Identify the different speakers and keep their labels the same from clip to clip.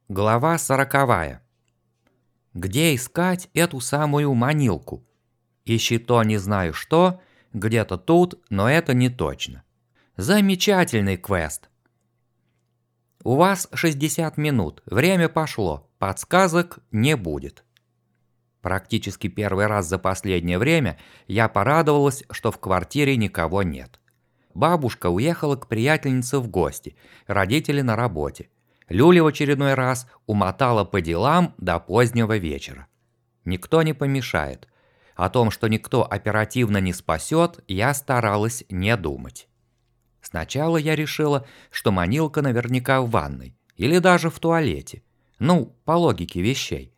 Speaker 1: Глава 40. Где искать эту самую манилку? Ищи то не знаю что, где-то тут, но это не точно. Замечательный квест. У вас 60 минут, время пошло, подсказок не будет. Практически первый раз за последнее время я порадовалась, что в квартире никого нет. Бабушка уехала к приятельнице в гости, родители на работе. Люля в очередной раз умотала по делам до позднего вечера. Никто не помешает. О том, что никто оперативно не спасет, я старалась не думать. Сначала я решила, что манилка наверняка в ванной или даже в туалете. Ну, по логике вещей.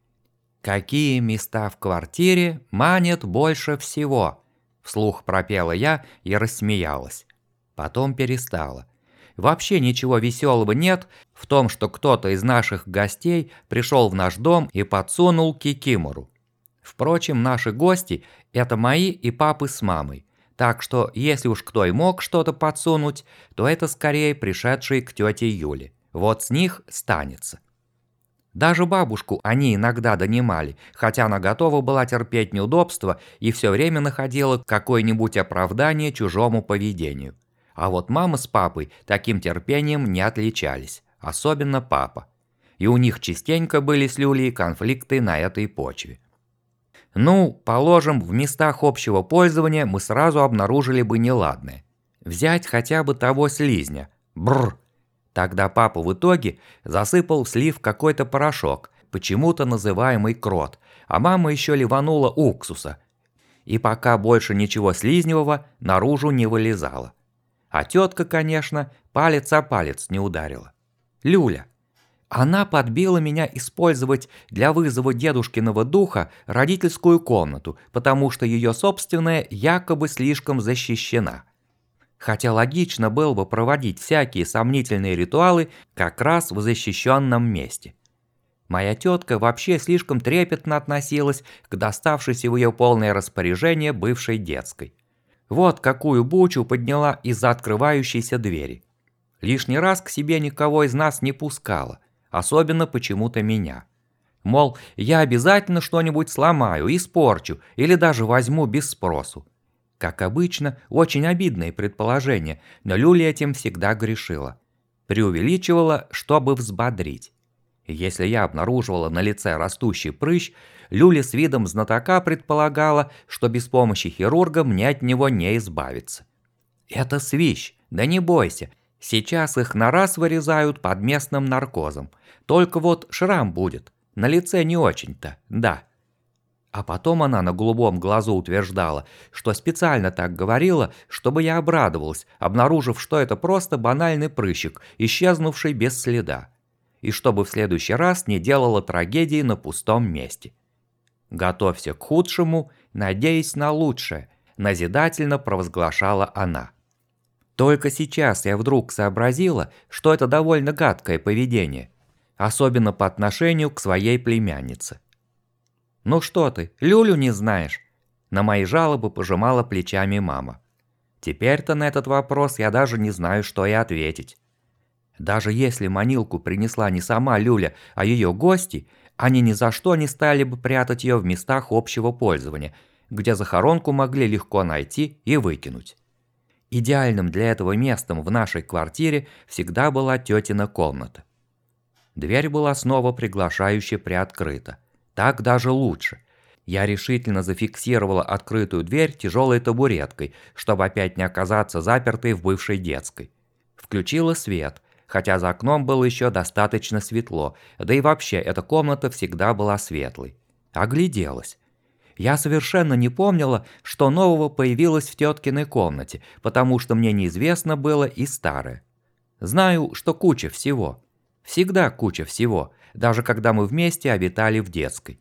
Speaker 1: «Какие места в квартире манят больше всего?» Вслух пропела я и рассмеялась. Потом перестала. Вообще ничего веселого нет в том, что кто-то из наших гостей пришел в наш дом и подсунул кикимору. Впрочем, наши гости – это мои и папы с мамой. Так что, если уж кто и мог что-то подсунуть, то это скорее пришедшие к тете Юле. Вот с них станется. Даже бабушку они иногда донимали, хотя она готова была терпеть неудобства и все время находила какое-нибудь оправдание чужому поведению. А вот мама с папой таким терпением не отличались, особенно папа. И у них частенько были с Люлей конфликты на этой почве. Ну, положим, в местах общего пользования мы сразу обнаружили бы неладное. Взять хотя бы того слизня. Бррр. Тогда папа в итоге засыпал в слив какой-то порошок, почему-то называемый крот, а мама еще ливанула уксуса. И пока больше ничего слизневого наружу не вылезало. А тетка, конечно, палец о палец не ударила. Люля. Она подбила меня использовать для вызова дедушкиного духа родительскую комнату, потому что ее собственная якобы слишком защищена. Хотя логично было бы проводить всякие сомнительные ритуалы как раз в защищенном месте. Моя тетка вообще слишком трепетно относилась к доставшейся в ее полное распоряжение бывшей детской. Вот какую бучу подняла из-за открывающейся двери. Лишний раз к себе никого из нас не пускала, особенно почему-то меня. Мол, я обязательно что-нибудь сломаю, испорчу или даже возьму без спросу. Как обычно, очень обидные предположения, но Люля этим всегда грешила. Преувеличивала, чтобы взбодрить. Если я обнаруживала на лице растущий прыщ, Люля с видом знатока предполагала, что без помощи хирурга мне от него не избавиться. «Это свищ, да не бойся, сейчас их на раз вырезают под местным наркозом. Только вот шрам будет, на лице не очень-то, да». А потом она на голубом глазу утверждала, что специально так говорила, чтобы я обрадовалась, обнаружив, что это просто банальный прыщик, исчезнувший без следа. И чтобы в следующий раз не делала трагедии на пустом месте. «Готовься к худшему, надеясь на лучшее», – назидательно провозглашала она. Только сейчас я вдруг сообразила, что это довольно гадкое поведение, особенно по отношению к своей племяннице. «Ну что ты, Люлю не знаешь?» На мои жалобы пожимала плечами мама. Теперь-то на этот вопрос я даже не знаю, что и ответить. Даже если манилку принесла не сама Люля, а ее гости, они ни за что не стали бы прятать ее в местах общего пользования, где захоронку могли легко найти и выкинуть. Идеальным для этого местом в нашей квартире всегда была тетина комната. Дверь была снова приглашающе приоткрыта. Так даже лучше. Я решительно зафиксировала открытую дверь тяжелой табуреткой, чтобы опять не оказаться запертой в бывшей детской. Включила свет, хотя за окном было еще достаточно светло, да и вообще эта комната всегда была светлой. Огляделась. Я совершенно не помнила, что нового появилось в теткиной комнате, потому что мне неизвестно было и старое. Знаю, что куча всего. Всегда куча всего, даже когда мы вместе обитали в детской.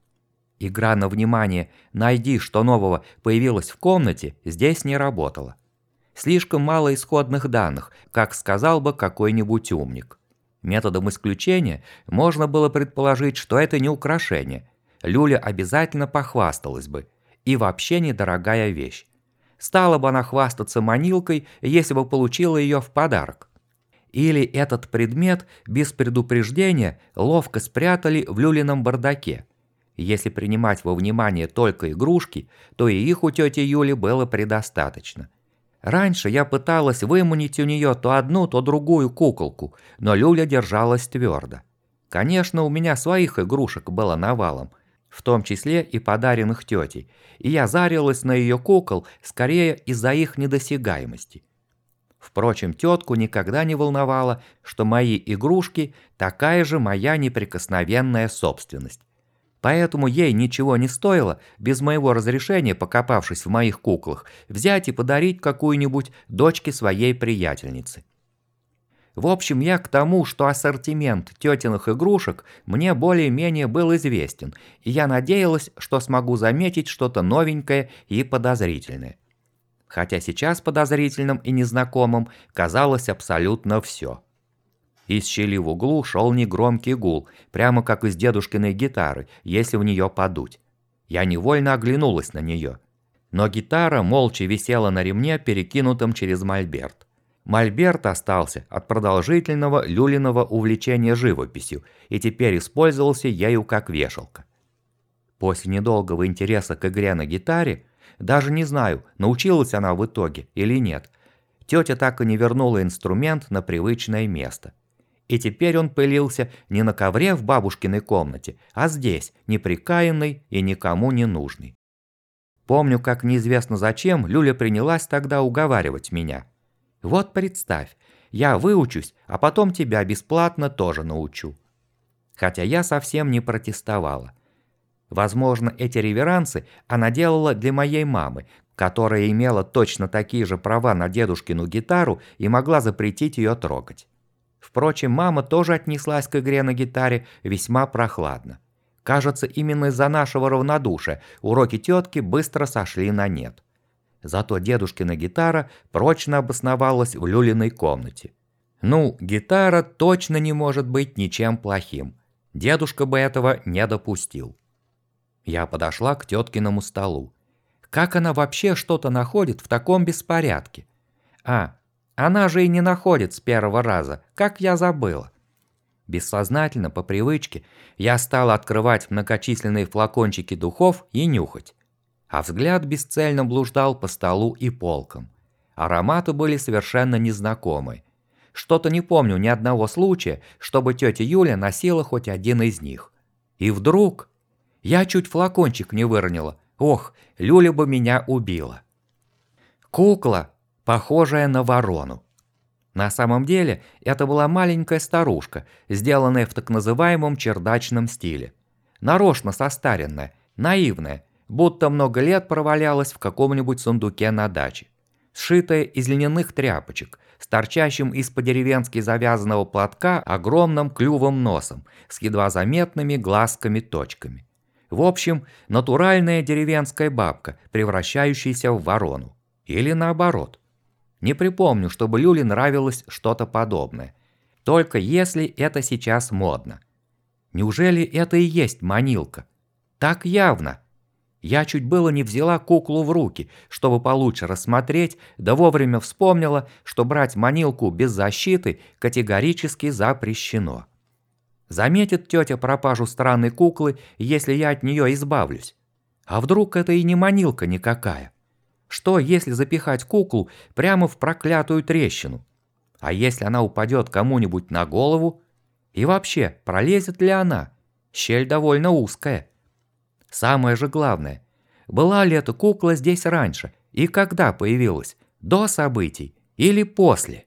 Speaker 1: Игра на внимание «найди, что нового появилось в комнате» здесь не работала. Слишком мало исходных данных, как сказал бы какой-нибудь умник. Методом исключения можно было предположить, что это не украшение. Люля обязательно похвасталась бы. И вообще недорогая вещь. Стала бы она хвастаться манилкой, если бы получила ее в подарок. Или этот предмет без предупреждения ловко спрятали в Люлином бардаке. Если принимать во внимание только игрушки, то и их у тети Юли было предостаточно. Раньше я пыталась выманить у нее то одну, то другую куколку, но Люля держалась твердо. Конечно, у меня своих игрушек было навалом, в том числе и подаренных тетей, и я зарилась на ее кукол скорее из-за их недосягаемости. Впрочем, тетку никогда не волновало, что мои игрушки такая же моя неприкосновенная собственность. Поэтому ей ничего не стоило, без моего разрешения, покопавшись в моих куклах, взять и подарить какую-нибудь дочке своей приятельницы. В общем, я к тому, что ассортимент тетиных игрушек мне более-менее был известен, и я надеялась, что смогу заметить что-то новенькое и подозрительное. Хотя сейчас подозрительным и незнакомым казалось абсолютно все. Из щели в углу шел негромкий гул, прямо как из дедушкиной гитары, если в нее подуть. Я невольно оглянулась на нее. Но гитара молча висела на ремне, перекинутом через мольберт. Мольберт остался от продолжительного Люлиного увлечения живописью и теперь использовался ею как вешалка. После недолгого интереса к игре на гитаре, даже не знаю, научилась она в итоге или нет, тетя так и не вернула инструмент на привычное место. И теперь он пылился не на ковре в бабушкиной комнате, а здесь, неприкаянный и никому не нужный. Помню, как неизвестно зачем Люля принялась тогда уговаривать меня. Вот представь, я выучусь, а потом тебя бесплатно тоже научу. Хотя я совсем не протестовала. Возможно, эти реверансы она делала для моей мамы, которая имела точно такие же права на дедушкину гитару и могла запретить ее трогать. Впрочем, мама тоже отнеслась к игре на гитаре весьма прохладно. Кажется, именно из-за нашего равнодушия уроки тетки быстро сошли на нет. Зато дедушкина гитара прочно обосновалась в Люлиной комнате. Ну, гитара точно не может быть ничем плохим. Дедушка бы этого не допустил. Я подошла к теткиному столу. Как она вообще что-то находит в таком беспорядке? Она же и не находит с первого раза, как я забыла. Бессознательно, по привычке, я стала открывать многочисленные флакончики духов и нюхать. А взгляд бесцельно блуждал по столу и полкам. Ароматы были совершенно незнакомы. Что-то не помню ни одного случая, чтобы тетя Юля носила хоть один из них. И вдруг... Я чуть флакончик не выронила. Ох, Люля бы меня убила. Кукла, похожая на ворону. На самом деле, это была маленькая старушка, сделанная в так называемом чердачном стиле. Нарочно состаренная, наивная, будто много лет провалялась в каком-нибудь сундуке на даче. Сшитая из льняных тряпочек, с торчащим из-под деревенски завязанного платка огромным клювом носом, с едва заметными глазками-точками. В общем, натуральная деревенская бабка, превращающаяся в ворону. Или наоборот. Не припомню, чтобы Люле нравилось что-то подобное. Только если это сейчас модно. Неужели это и есть манилка? Так явно. Я чуть было не взяла куклу в руки, чтобы получше рассмотреть, да вовремя вспомнила, что брать манилку без защиты категорически запрещено. Заметит тетя пропажу странной куклы, если я от нее избавлюсь? А вдруг это и не манилка никакая? Что, если запихать куклу прямо в проклятую трещину? А если она упадет кому-нибудь на голову? И вообще, пролезет ли она? Щель довольно узкая. Самое же главное, была ли эта кукла здесь раньше и когда появилась? До событий или после?